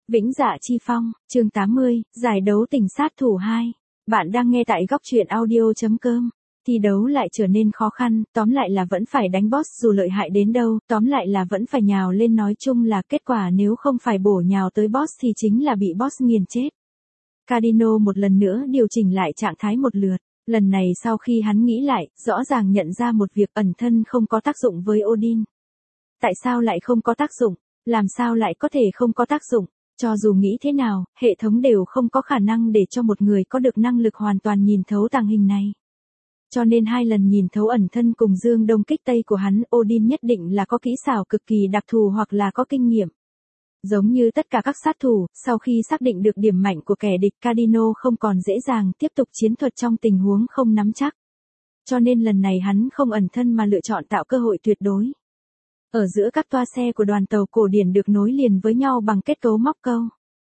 Vĩnh Dạ Chi Phong, chương 80, giải đấu tình sát thủ 2. Bạn đang nghe tại góc truyện audio.com. Thi đấu lại trở nên khó khăn, tóm lại là vẫn phải đánh boss dù lợi hại đến đâu, tóm lại là vẫn phải nhào lên, nói chung là kết quả nếu không phải bổ nhào tới boss thì chính là bị boss nghiền chết. Cardino một lần nữa điều chỉnh lại trạng thái một lượt. Lần này sau khi hắn nghĩ lại, rõ ràng nhận ra một việc, ẩn thân không có tác dụng với Odin. Tại sao lại không có tác dụng? Làm sao lại có thể không có tác dụng? Cho dù nghĩ thế nào, hệ thống đều không có khả năng để cho một người có được năng lực hoàn toàn nhìn thấu tàng hình này. Cho nên 2 lần nhìn thấu ẩn thân cùng dương đông kích tây của hắn, Odin nhất định là có kỹ xảo cực kỳ đặc thù hoặc là có kinh nghiệm. Giống như tất cả các sát thủ, sau khi xác định được điểm mạnh của kẻ địch, Cardino không còn dễ dàng tiếp tục chiến thuật trong tình huống không nắm chắc. Cho nên lần này hắn không ẩn thân mà lựa chọn tạo cơ hội tuyệt đối. Ở giữa các toa xe của đoàn tàu cổ điển được nối liền với nhau bằng kết cấu móc câu.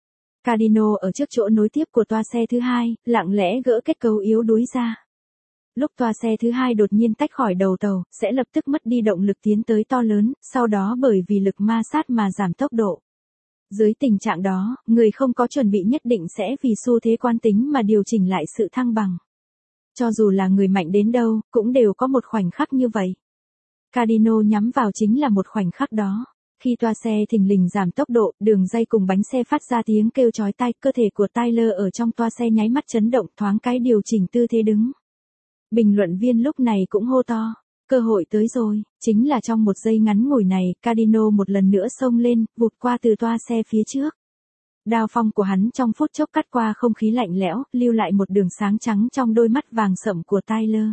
Cardino ở trước chỗ nối tiếp của toa xe thứ 2, lặng lẽ gỡ kết cấu yếu đuối ra. Lúc toa xe thứ 2 đột nhiên tách khỏi đầu tàu, sẽ lập tức mất đi động lực tiến tới to lớn, sau đó bởi vì lực ma sát mà giảm tốc độ. Dưới tình trạng đó, người không có chuẩn bị nhất định sẽ vì xu thế quán tính mà điều chỉnh lại sự thăng bằng. Cho dù là người mạnh đến đâu, cũng đều có một khoảnh khắc như vậy. Cardino nhắm vào chính là một khoảnh khắc đó. Khi toa xe thình lình giảm tốc độ, đường ray cùng bánh xe phát ra tiếng kêu chói tai, cơ thể của Tyler ở trong toa xe nháy mắt chấn động, thoáng cái điều chỉnh tư thế đứng. Bình luận viên lúc này cũng hô to, cơ hội tới rồi. Chính là trong một giây ngắn ngủi này, Cardino một lần nữa xông lên, vụt qua từ toa xe phía trước. Đao phong của hắn trong phút chốc cắt qua không khí lạnh lẽo, lưu lại một đường sáng trắng trong đôi mắt vàng sậm của Tyler.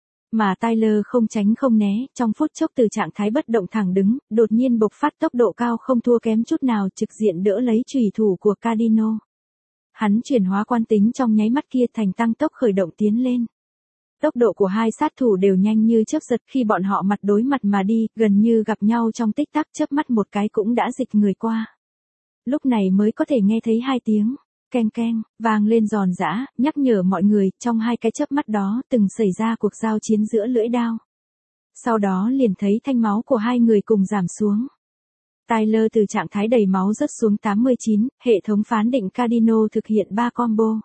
Mà Tyler không tránh không né, trong phút chốc từ trạng thái bất động thẳng đứng, đột nhiên bộc phát tốc độ cao không thua kém chút nào, trực diện đỡ lấy chùy thủ của Cardino. Hắn chuyển hóa quan tính trong nháy mắt kia thành tăng tốc khởi động tiến lên. Tốc độ của 2 sát thủ đều nhanh như chớp giật, khi bọn họ mặt đối mặt mà đi, gần như gặp nhau trong tích tắc, chớp mắt một cái cũng đã dịch người qua. Lúc này mới có thể nghe thấy 2 tiếng keng keng vang lên giòn giã, nhắc nhở mọi người, trong 2 cái chớp mắt đó từng xảy ra cuộc giao chiến giữa lưỡi đao. Sau đó liền thấy thanh máu của 2 người cùng giảm xuống. Tyler từ trạng thái đầy máu rớt xuống 89, hệ thống phán định Cardino thực hiện 3 combo.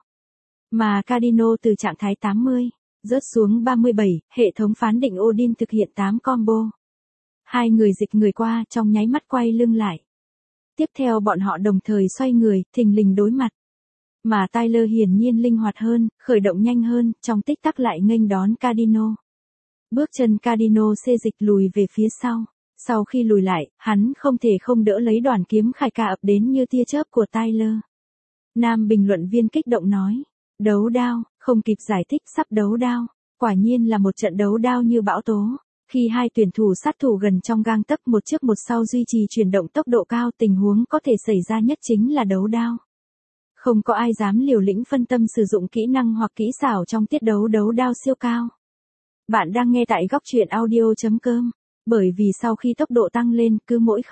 Mà Cardino từ trạng thái 80, rớt xuống 37, hệ thống phán định Odin thực hiện 8 combo. 2 người dịch người qua, trong nháy mắt quay lưng lại. Tiếp theo bọn họ đồng thời xoay người, thình lình đối mặt. Mà Tyler hiển nhiên linh hoạt hơn, khởi động nhanh hơn, trong tích tắc lại nghênh đón Cardino. Bước chân Cardino xê dịch lùi về phía sau. Sau khi lùi lại, hắn không thể không đỡ lấy đoàn kiếm khai ca ập đến như tia chớp của Tyler. Nam bình luận viên kích động nói, đấu đao, không kịp giải thích, sắp đấu đao. Quả nhiên là một trận đấu đao như bão tố. Khi 2 tuyển thủ sát thủ gần trong gang tấc, một trước một sau duy trì chuyển động tốc độ cao, tình huống có thể xảy ra nhất chính là đấu đao. Không có ai dám liều lĩnh phân tâm sử dụng kỹ năng hoặc kỹ xảo trong tiết đấu đấu đao siêu cao. Bạn đang nghe tại góc truyện audio.com. Bởi vì sau khi tốc độ tăng lên, cứ mỗi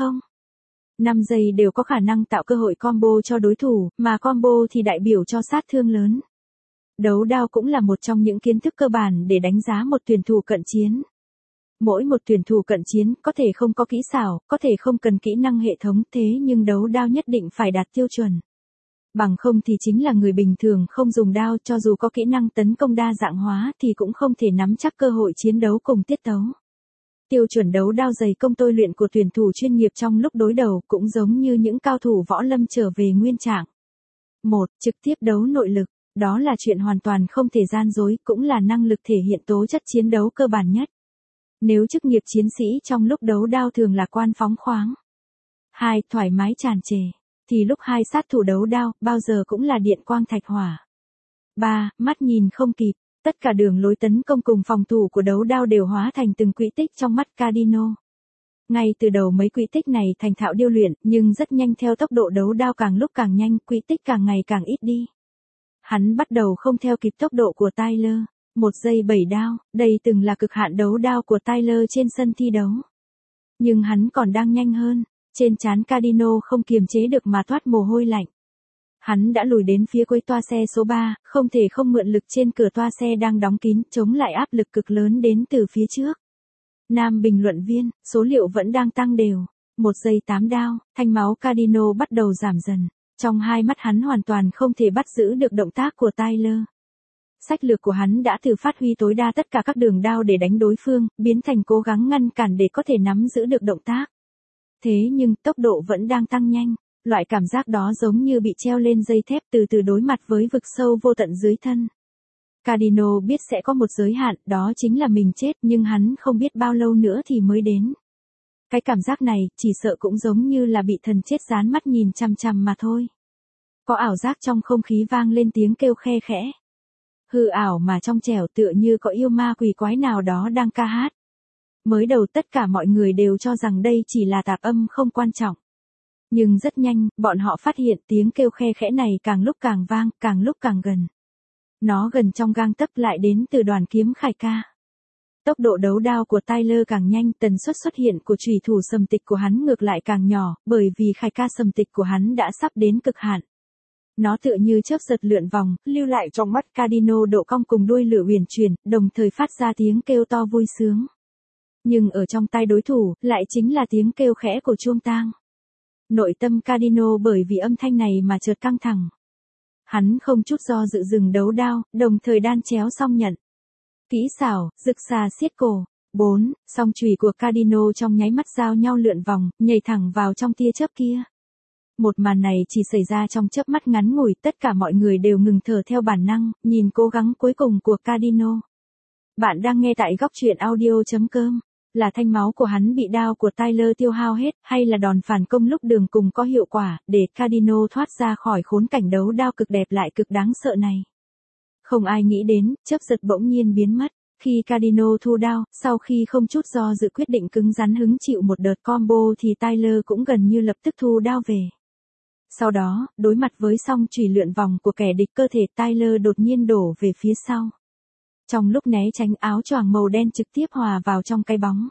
5 giây đều có khả năng tạo cơ hội combo cho đối thủ, mà combo thì đại biểu cho sát thương lớn. Đấu đao cũng là một trong những kiến thức cơ bản để đánh giá một tuyển thủ cận chiến. Mỗi một tuyển thủ cận chiến có thể không có kỹ xảo, có thể không cần kỹ năng hệ thống, thế nhưng đấu đao nhất định phải đạt tiêu chuẩn. Bằng không thì chính là người bình thường không dùng đao, cho dù có kỹ năng tấn công đa dạng hóa thì cũng không thể nắm chắc cơ hội chiến đấu cùng tiết tấu. Tiêu chuẩn đấu đao dày công tôi luyện của tuyển thủ chuyên nghiệp trong lúc đối đầu cũng giống như những cao thủ võ lâm trở về nguyên trạng. 1. Trực tiếp đấu nội lực. Đó là chuyện hoàn toàn không thể gian dối, cũng là năng lực thể hiện tố chất chiến đấu cơ bản nhất. Nếu chức nghiệp chiến sĩ trong lúc đấu đao thường lạc quan phóng khoáng. 2. Thoải mái tràn trề. Thì lúc 2 sát thủ đấu đao, bao giờ cũng là điện quang thạch hỏa. 3. Mắt nhìn không kịp. Tất cả đường lối tấn công cùng phòng thủ của đấu đao đều hóa thành từng quỹ tích trong mắt Cardino. Ngay từ đầu mấy quỹ tích này thành thạo điêu luyện, nhưng rất nhanh theo tốc độ đấu đao càng lúc càng nhanh, quỹ tích càng ngày càng ít đi. Hắn bắt đầu không theo kịp tốc độ của Tyler. 1 giây 7 đao, đây từng là cực hạn đấu đao của Tyler trên sân thi đấu. Nhưng hắn còn đang nhanh hơn, trên trán Cardino không kiềm chế được mà toát mồ hôi lạnh. Hắn đã lùi đến phía cuối toa xe số 3, không thể không mượn lực trên cửa toa xe đang đóng kín, chống lại áp lực cực lớn đến từ phía trước. Nam bình luận viên, số liệu vẫn đang tăng đều. 1 giây 8 đao, thanh máu Cardino bắt đầu giảm dần. Trong hai mắt hắn hoàn toàn không thể bắt giữ được động tác của Tyler. Sách lược của hắn đã từ phát huy tối đa tất cả các đường đao để đánh đối phương, biến thành cố gắng ngăn cản để có thể nắm giữ được động tác. Thế nhưng tốc độ vẫn đang tăng nhanh, loại cảm giác đó giống như bị treo lên dây thép từ từ đối mặt với vực sâu vô tận dưới thân. Cardino biết sẽ có một giới hạn, đó chính là mình chết, nhưng hắn không biết bao lâu nữa thì mới đến. Cái cảm giác này, chỉ sợ cũng giống như là bị thần chết dán mắt nhìn chằm chằm mà thôi. Có ảo giác trong không khí vang lên tiếng kêu khe khẽ. Hư ảo mà trong trẻo tựa như có yêu ma quỷ quái nào đó đang ca hát. Mới đầu tất cả mọi người đều cho rằng đây chỉ là tạp âm không quan trọng. Nhưng rất nhanh, bọn họ phát hiện tiếng kêu khe khẽ này càng lúc càng vang, càng lúc càng gần. Nó gần trong gang tấc lại đến từ đoàn kiếm Khải Ca. Tốc độ đấu đao của Tyler càng nhanh, tần suất xuất hiện của chủy thủ sầm tịch của hắn ngược lại càng nhỏ, bởi vì Khải Ca sầm tịch của hắn đã sắp đến cực hạn. Nó tựa như chớp giật lượn vòng, lưu lại trong mắt Cardino độ cong cùng đuôi lửa huyền chuyển, đồng thời phát ra tiếng kêu to vui sướng. Nhưng ở trong tai đối thủ, lại chính là tiếng kêu khẽ của chuông tang. Nội tâm Cardino bởi vì âm thanh này mà chợt căng thẳng. Hắn không chút do dự dừng đấu đao, đồng thời đan chéo song nhận. Kỹ xảo, rực xà xiết cổ. 4. Song chùy của Cardino trong nháy mắt giao nhau lượn vòng, nhảy thẳng vào trong tia chớp kia. Một màn này chỉ xảy ra trong chớp mắt ngắn ngủi, tất cả mọi người đều ngừng thở theo bản năng, nhìn cố gắng cuối cùng của Cardino. Bạn đang nghe tại góc truyện audio.com. Là thanh máu của hắn bị đao của Tyler tiêu hao hết, hay là đòn phản công lúc đường cùng có hiệu quả, để Cardino thoát ra khỏi khốn cảnh đấu đao cực đẹp lại cực đáng sợ này. Không ai nghĩ đến, chớp giật bỗng nhiên biến mất. Khi Cardino thu đao, sau khi không chút do dự quyết định cứng rắn hứng chịu một đợt combo thì Tyler cũng gần như lập tức thu đao về. Sau đó, đối mặt với song chùy lượn vòng của kẻ địch, cơ thể Tyler đột nhiên đổ về phía sau. Trong lúc né tránh, áo choàng màu đen trực tiếp hòa vào trong cái bóng.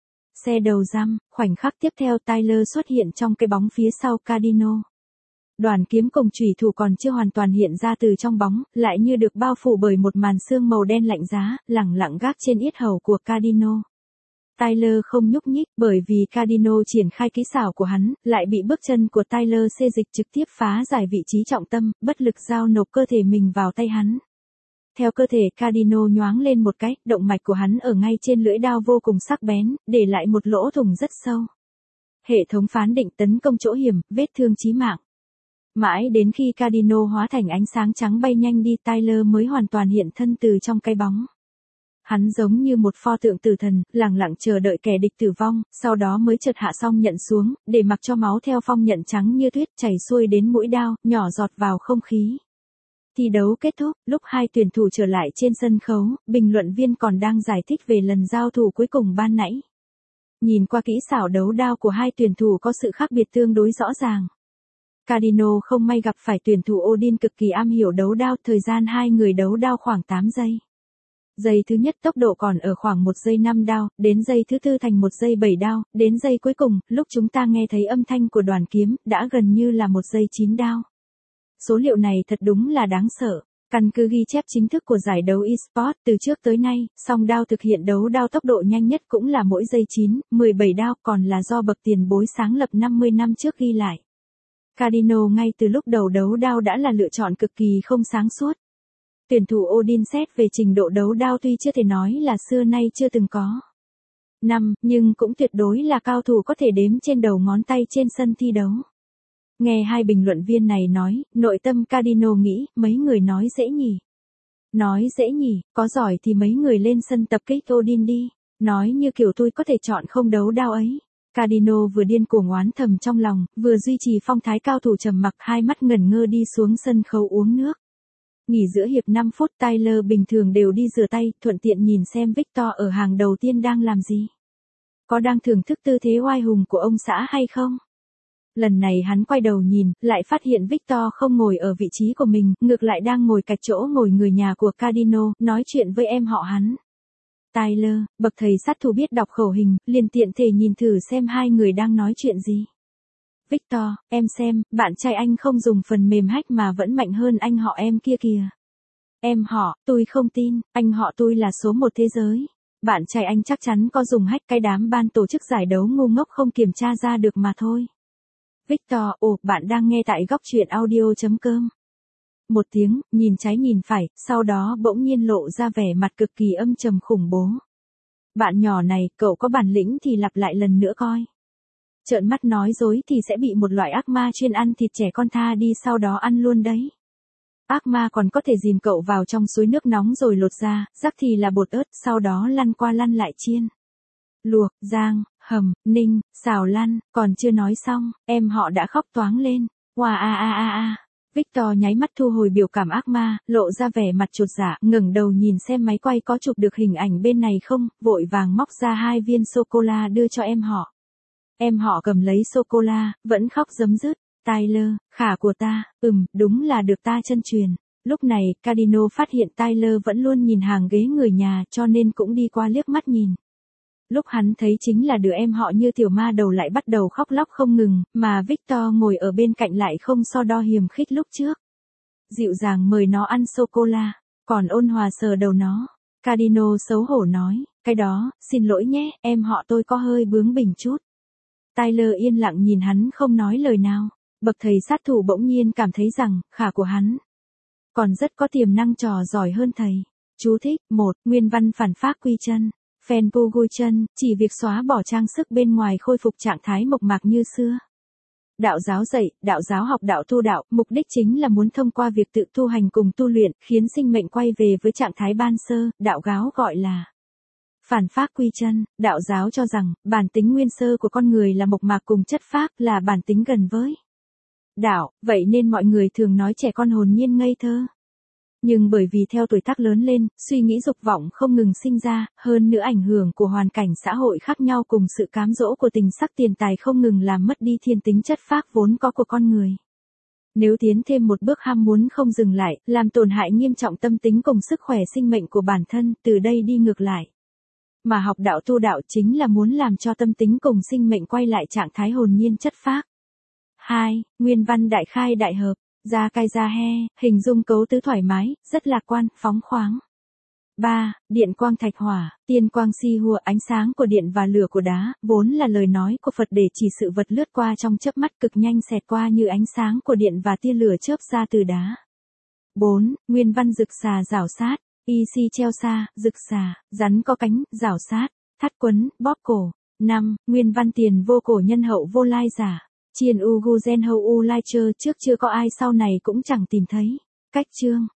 Xe đầu giam, khoảnh khắc tiếp theo Tyler xuất hiện trong cái bóng phía sau Cardino. Đoàn kiếm cùng chủy thủ còn chưa hoàn toàn hiện ra từ trong bóng, lại như được bao phủ bởi một màn sương màu đen lạnh giá, lẳng lặng gác trên yết hầu của Cardino. Tyler không nhúc nhích, bởi vì Cardino triển khai kỹ xảo của hắn, lại bị bước chân của Tyler xê dịch trực tiếp phá giải vị trí trọng tâm, bất lực giao nộp cơ thể mình vào tay hắn. Theo cơ thể Cardino nhoáng lên một cái, động mạch của hắn ở ngay trên lưỡi đao vô cùng sắc bén, để lại một lỗ thủng rất sâu. Hệ thống phán định tấn công chỗ hiểm, vết thương chí mạng. Mãi đến khi Cardino hóa thành ánh sáng trắng bay nhanh đi, Tyler mới hoàn toàn hiện thân từ trong cái bóng. Hắn giống như một pho tượng tử thần, lặng lặng chờ đợi kẻ địch tử vong, sau đó mới chợt hạ xong nhận xuống, để mặc cho máu theo phong nhận trắng như tuyết chảy xuôi đến mũi đao, nhỏ giọt vào không khí. Thi đấu kết thúc, lúc hai tuyển thủ trở lại trên sân khấu, bình luận viên còn đang giải thích về lần giao thủ cuối cùng ban nãy. Nhìn qua kỹ xảo đấu đao của hai tuyển thủ có sự khác biệt tương đối rõ ràng. Cardino không may gặp phải tuyển thủ Odin cực kỳ am hiểu đấu đao, thời gian hai người đấu đao khoảng 8 giây. Giây thứ nhất tốc độ còn ở khoảng 1 giây 5 đao, đến giây thứ tư thành 1 giây 7 đao, đến giây cuối cùng, lúc chúng ta nghe thấy âm thanh của đoàn kiếm, đã gần như là 1 giây 9 đao. Số liệu này thật đúng là đáng sợ. Căn cứ ghi chép chính thức của giải đấu eSports từ trước tới nay, song đao thực hiện đấu đao tốc độ nhanh nhất cũng là mỗi giây 9, 17 đao, còn là do bậc tiền bối sáng lập 50 năm trước ghi lại. Cardino ngay từ lúc đầu đấu đao đã là lựa chọn cực kỳ không sáng suốt. Tuyển thủ Odin xét về trình độ đấu đao tuy chưa thể nói là xưa nay chưa từng có. Nhưng cũng tuyệt đối là cao thủ có thể đếm trên đầu ngón tay trên sân thi đấu. Nghe hai bình luận viên này nói, nội tâm Cardino nghĩ, mấy người nói dễ nhỉ. Nói dễ nhỉ, có giỏi thì mấy người lên sân tập kích Odin đi. Nói như kiểu tôi có thể chọn không đấu đao ấy. Cardino vừa điên cuồng oán thầm trong lòng, vừa duy trì phong thái cao thủ trầm mặc, hai mắt ngẩn ngơ đi xuống sân khấu uống nước. Nghỉ giữa hiệp 5 phút, Tyler bình thường đều đi rửa tay, thuận tiện nhìn xem Victor ở hàng đầu tiên đang làm gì. Có đang thưởng thức tư thế oai hùng của ông xã hay không? Lần này hắn quay đầu nhìn, lại phát hiện Victor không ngồi ở vị trí của mình, ngược lại đang ngồi cạnh chỗ ngồi người nhà của Cardino, nói chuyện với em họ hắn. Tyler, bậc thầy sát thủ biết đọc khẩu hình, liền tiện thể nhìn thử xem hai người đang nói chuyện gì. Victor, em xem, bạn trai anh không dùng phần mềm hack mà vẫn mạnh hơn anh họ em kia kìa. Em họ, tôi không tin, anh họ tôi là số 1 thế giới. Bạn trai anh chắc chắn có dùng hack, cái đám ban tổ chức giải đấu ngu ngốc không kiểm tra ra được mà thôi. Victor, bạn đang nghe tại góc truyện audio.com. Một tiếng, nhìn trái nhìn phải, sau đó bỗng nhiên lộ ra vẻ mặt cực kỳ âm trầm khủng bố. Bạn nhỏ này, cậu có bản lĩnh thì lặp lại lần nữa coi. Trợn mắt nói dối thì sẽ bị một loại ác ma chuyên ăn thịt trẻ con tha đi sau đó ăn luôn đấy. Ác ma còn có thể dìm cậu vào trong suối nước nóng rồi lột ra, rắc thì là bột ớt, sau đó lăn qua lăn lại chiên. Luộc, rang, hầm, ninh, xào lăn, còn chưa nói xong, em họ đã khóc toáng lên. Wow a a a a. Victor nháy mắt thu hồi biểu cảm ác ma, lộ ra vẻ mặt chột dạ, ngẩng đầu nhìn xem máy quay có chụp được hình ảnh bên này không, vội vàng móc ra 2 viên sô-cô-la đưa cho em họ. Em họ cầm lấy sô-cô-la, vẫn khóc rấm rứt. Tyler, khả của ta, đúng là được ta chân truyền. Lúc này, Cardino phát hiện Tyler vẫn luôn nhìn hàng ghế người nhà cho nên cũng đi qua liếc mắt nhìn. Lúc hắn thấy chính là đứa em họ như tiểu ma đầu lại bắt đầu khóc lóc không ngừng, mà Victor ngồi ở bên cạnh lại không so đo hiềm khích lúc trước. Dịu dàng mời nó ăn sô-cô-la, còn ôn hòa sờ đầu nó. Cardino xấu hổ nói, cái đó, xin lỗi nhé, em họ tôi có hơi bướng bỉnh chút. Tyler yên lặng nhìn hắn không nói lời nào. Bậc thầy sát thủ bỗng nhiên cảm thấy rằng, khả của hắn còn rất có tiềm năng trò giỏi hơn thầy. Chú thích, 1. Nguyên văn phản phác quy chân. Phen pu gui chân, chỉ việc xóa bỏ trang sức bên ngoài khôi phục trạng thái mộc mạc như xưa. Đạo giáo dạy, đạo giáo học đạo tu đạo, mục đích chính là muốn thông qua việc tự tu hành cùng tu luyện, khiến sinh mệnh quay về với trạng thái ban sơ, đạo giáo gọi là phản phác quy chân. Đạo giáo cho rằng, bản tính nguyên sơ của con người là mộc mạc cùng chất phác, là bản tính gần với đạo, vậy nên mọi người thường nói trẻ con hồn nhiên ngây thơ. Nhưng bởi vì theo tuổi tác lớn lên, suy nghĩ dục vọng không ngừng sinh ra, hơn nữa ảnh hưởng của hoàn cảnh xã hội khác nhau cùng sự cám dỗ của tình sắc tiền tài không ngừng làm mất đi thiên tính chất phác vốn có của con người. Nếu tiến thêm một bước ham muốn không dừng lại, làm tổn hại nghiêm trọng tâm tính cùng sức khỏe sinh mệnh của bản thân, từ đây đi ngược lại. Mà học đạo tu đạo chính là muốn làm cho tâm tính cùng sinh mệnh quay lại trạng thái hồn nhiên chất phác. 2. Nguyên văn đại khai đại hợp. Ra cai ra he, hình dung cấu tứ thoải mái, rất lạc quan, phóng khoáng. 3. Điện quang thạch hỏa, tiên quang si hùa, ánh sáng của điện và lửa của đá, vốn là lời nói của Phật để chỉ sự vật lướt qua trong chớp mắt cực nhanh xẹt qua như ánh sáng của điện và tia lửa chớp ra từ đá. 4. Nguyên văn rực xà rảo sát, y si treo xa, rực xà, rắn có cánh, rảo sát, thắt quấn, bóp cổ. 5. Nguyên văn tiền vô cổ nhân hậu vô lai giả. Chiên u gu gen hâu u lai chơ, trước chưa có ai sau này cũng chẳng tìm thấy. Cách chương